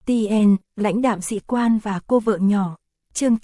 TN, lãnh đạm sĩ quan và cô vợ nhỏ. Chương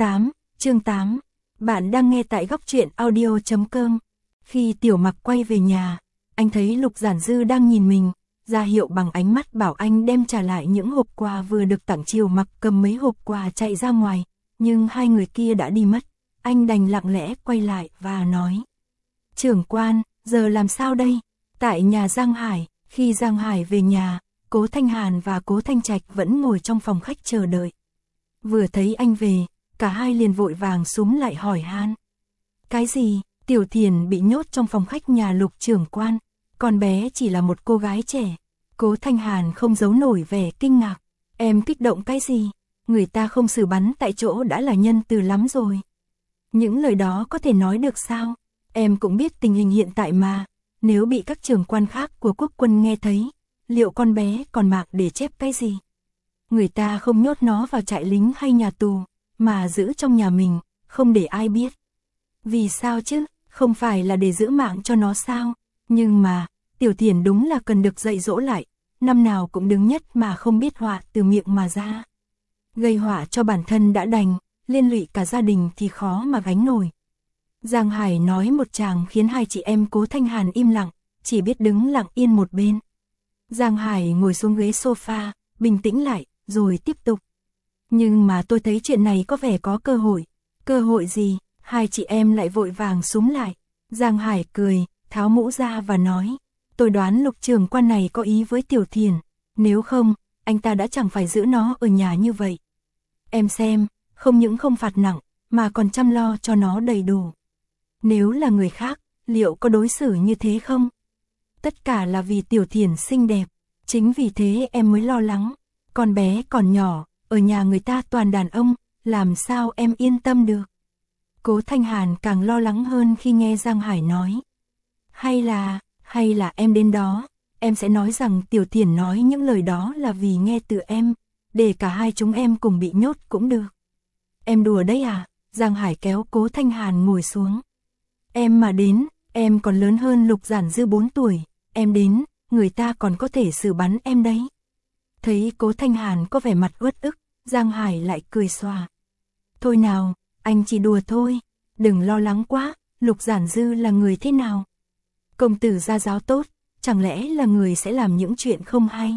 8. Bạn đang nghe tại góc truyện audio.com. Khi Tiểu Mặc quay về nhà, anh thấy Lục Giản Dư đang nhìn mình, ra hiệu bằng ánh mắt bảo anh đem trả lại những hộp quà vừa được tặng. Tiểu Mặc cầm mấy hộp quà chạy ra ngoài, nhưng hai người kia đã đi mất. Anh đành lặng lẽ quay lại và nói: "Trưởng quan, giờ làm sao đây?" Tại nhà Giang Hải, khi Giang Hải về nhà, Cố Thanh Hàn và Cố Thanh Trạch vẫn ngồi trong phòng khách chờ đợi. Vừa thấy anh về, cả hai liền vội vàng xúm lại hỏi han: "Cái gì?" Tiểu Thiền bị nhốt trong phòng khách nhà Lục trưởng quan, con bé chỉ là một cô gái trẻ. Cố Thanh Hàn không giấu nổi vẻ kinh ngạc: "Em kích động cái gì? Người ta không xử bắn tại chỗ đã là nhân từ lắm rồi. Những lời đó có thể nói được sao? Em cũng biết tình hình hiện tại mà, nếu bị các trưởng quan khác của quốc quân nghe thấy, liệu con bé còn mạng để chép cái gì? Người ta không nhốt nó vào trại lính hay nhà tù, mà giữ trong nhà mình, không để ai biết. Vì sao chứ, không phải là để giữ mạng cho nó sao? Nhưng mà, Tiểu Thiền đúng là cần được dạy dỗ lại, năm nào cũng đứng nhất mà không biết họa từ miệng mà ra. Gây họa cho bản thân đã đành, liên lụy cả gia đình thì khó mà gánh nổi." Giang Hải nói một tràng khiến hai chị em Cố Thanh Hàn im lặng, chỉ biết đứng lặng yên một bên. Giang Hải ngồi xuống ghế sofa, bình tĩnh lại, rồi tiếp tục: "Nhưng mà tôi thấy chuyện này có vẻ có cơ hội." "Cơ hội gì?" Hai chị em lại vội vàng xúm lại. Giang Hải cười, tháo mũ ra và nói: "Tôi đoán Lục trưởng quan này có ý với Tiểu Thiền, nếu không, anh ta đã chẳng phải giữ nó ở nhà như vậy. Em xem, không những không phạt nặng, mà còn chăm lo cho nó đầy đủ. Nếu là người khác, liệu có đối xử như thế không? Tất cả là vì Tiểu Thiền xinh đẹp, chính vì thế em mới lo lắng. Con bé còn nhỏ, ở nhà người ta toàn đàn ông, làm sao em yên tâm được?" Cố Thanh Hàn càng lo lắng hơn khi nghe Giang Hải nói: Hay là em đến đó, em sẽ nói rằng Tiểu Thiền nói những lời đó là vì nghe từ em, để cả hai chúng em cùng bị nhốt cũng được." "Em đùa đấy à?" Giang Hải kéo Cố Thanh Hàn ngồi xuống. "Em mà đến, em còn lớn hơn Lục Giản Dư 4 tuổi, em đến, người ta còn có thể xử bắn em đấy." Thấy Cố Thanh Hàn có vẻ mặt uất ức, Giang Hải lại cười xòa: "Thôi nào, anh chỉ đùa thôi, đừng lo lắng quá, Lục Giản Dư là người thế nào? Công tử gia giáo tốt, chẳng lẽ là người sẽ làm những chuyện không hay?"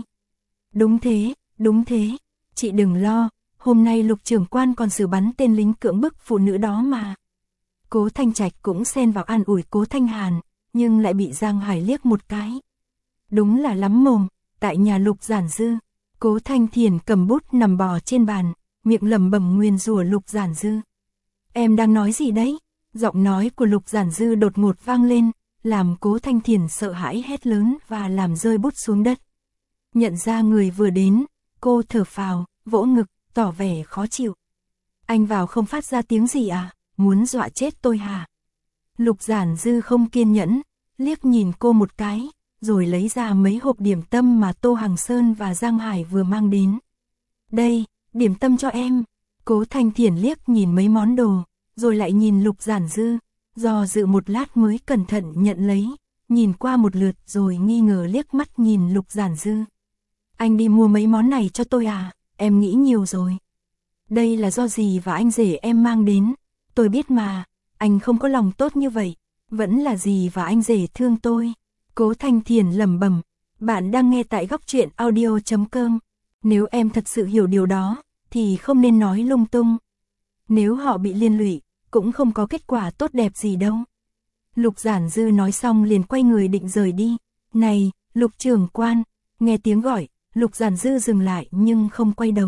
Đúng thế, chị đừng lo, hôm nay Lục trưởng quan còn xử bắn tên lính cưỡng bức phụ nữ đó mà." Cố Thanh Trạch cũng xen vào an ủi Cố Thanh Hàn, nhưng lại bị Giang Hải liếc một cái. Đúng là lắm mồm. Tại nhà Lục Giản Dư, Cố Thanh Thiền cầm bút nằm bò trên bàn, miệng lẩm bẩm nguyền rủa Lục Giản Dư. "Em đang nói gì đấy?" Giọng nói của Lục Giản Dư đột ngột vang lên, làm Cố Thanh Thiền sợ hãi hét lớn và làm rơi bút xuống đất. Nhận ra người vừa đến, cô thở phào, vỗ ngực, tỏ vẻ khó chịu. "Anh vào không phát ra tiếng gì à? Muốn dọa chết tôi hả?" Lục Giản Dư không kiên nhẫn, liếc nhìn cô một cái, rồi lấy ra mấy hộp điểm tâm mà Tô Hằng Sơn và Giang Hải vừa mang đến. "Đây, điểm tâm cho em." Cố Thanh Thiền liếc nhìn mấy món đồ, rồi lại nhìn Lục Giản Dư, do dự một lát mới cẩn thận nhận lấy, nhìn qua một lượt rồi nghi ngờ liếc mắt nhìn Lục Giản Dư. "Anh đi mua mấy món này cho tôi à? Em nghĩ nhiều rồi." "Đây là do dì và anh rể em mang đến, tôi biết mà, anh không có lòng tốt như vậy, vẫn là dì và anh rể thương tôi." Cố Thanh Thiền lẩm bẩm. Bạn đang nghe tại góc truyện audio.com. Nếu em thật sự hiểu điều đó, thì không nên nói lung tung. Nếu họ bị liên lụy, cũng không có kết quả tốt đẹp gì đâu. Lục Giản Dư nói xong liền quay người định rời đi. "Này, Lục trưởng quan." Nghe tiếng gọi, Lục Giản Dư dừng lại nhưng không quay đầu.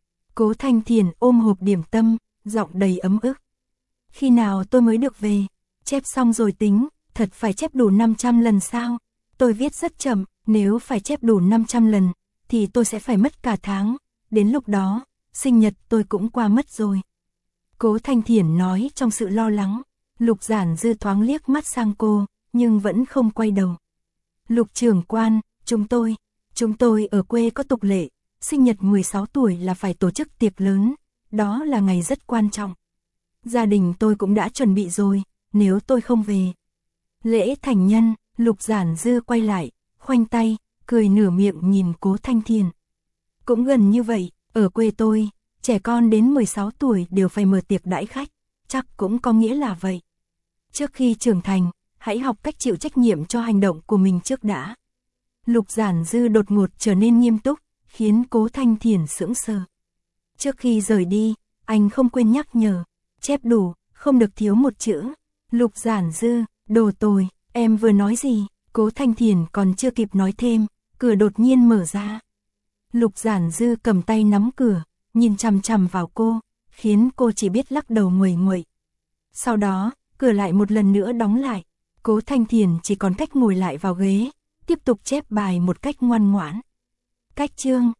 Cố Thanh Thiền ôm hộp điểm tâm, giọng đầy ấm ức. "Khi nào tôi mới được về? Chép xong rồi tính, thật phải chép đủ 500 lần sao? Tôi viết rất chậm, nếu phải chép đủ 500 lần, thì tôi sẽ phải mất cả tháng, đến lúc đó, sinh nhật tôi cũng qua mất rồi." Cố Thanh Thiền nói trong sự lo lắng. Lục Giản Dư thoáng liếc mắt sang cô, nhưng vẫn không quay đầu. "Lục trưởng quan, chúng tôi ở quê có tục lệ, sinh nhật 16 tuổi là phải tổ chức tiệc lớn, đó là ngày rất quan trọng. Gia đình tôi cũng đã chuẩn bị rồi, nếu tôi không về." Lễ thành nhân, Lục Giản Dư quay lại, khoanh tay, cười nửa miệng nhìn Cố Thanh Thiền. "Cũng gần như vậy, Ở quê tôi, trẻ con đến 16 tuổi đều phải mở tiệc đãi khách, chắc cũng có nghĩa là vậy. Trước khi trưởng thành, hãy học cách chịu trách nhiệm cho hành động của mình trước đã. Lục Giản Dư đột ngột trở nên nghiêm túc, khiến Cố Thanh Thiền sững sờ. Trước khi rời đi, anh không quên nhắc nhở, chép đủ, không được thiếu một chữ. Lục Giản Dư, đồ tồi, em vừa nói gì? Cố Thanh Thiền còn chưa kịp nói thêm, cửa đột nhiên mở ra. Lục Giản Dư cầm tay nắm cửa, nhìn chằm chằm vào cô, khiến cô chỉ biết lắc đầu nguầy nguậy. Sau đó, cửa lại một lần nữa đóng lại, Cố Thanh Thiền chỉ còn cách ngồi lại vào ghế, tiếp tục chép bài một cách ngoan ngoãn. Cách chương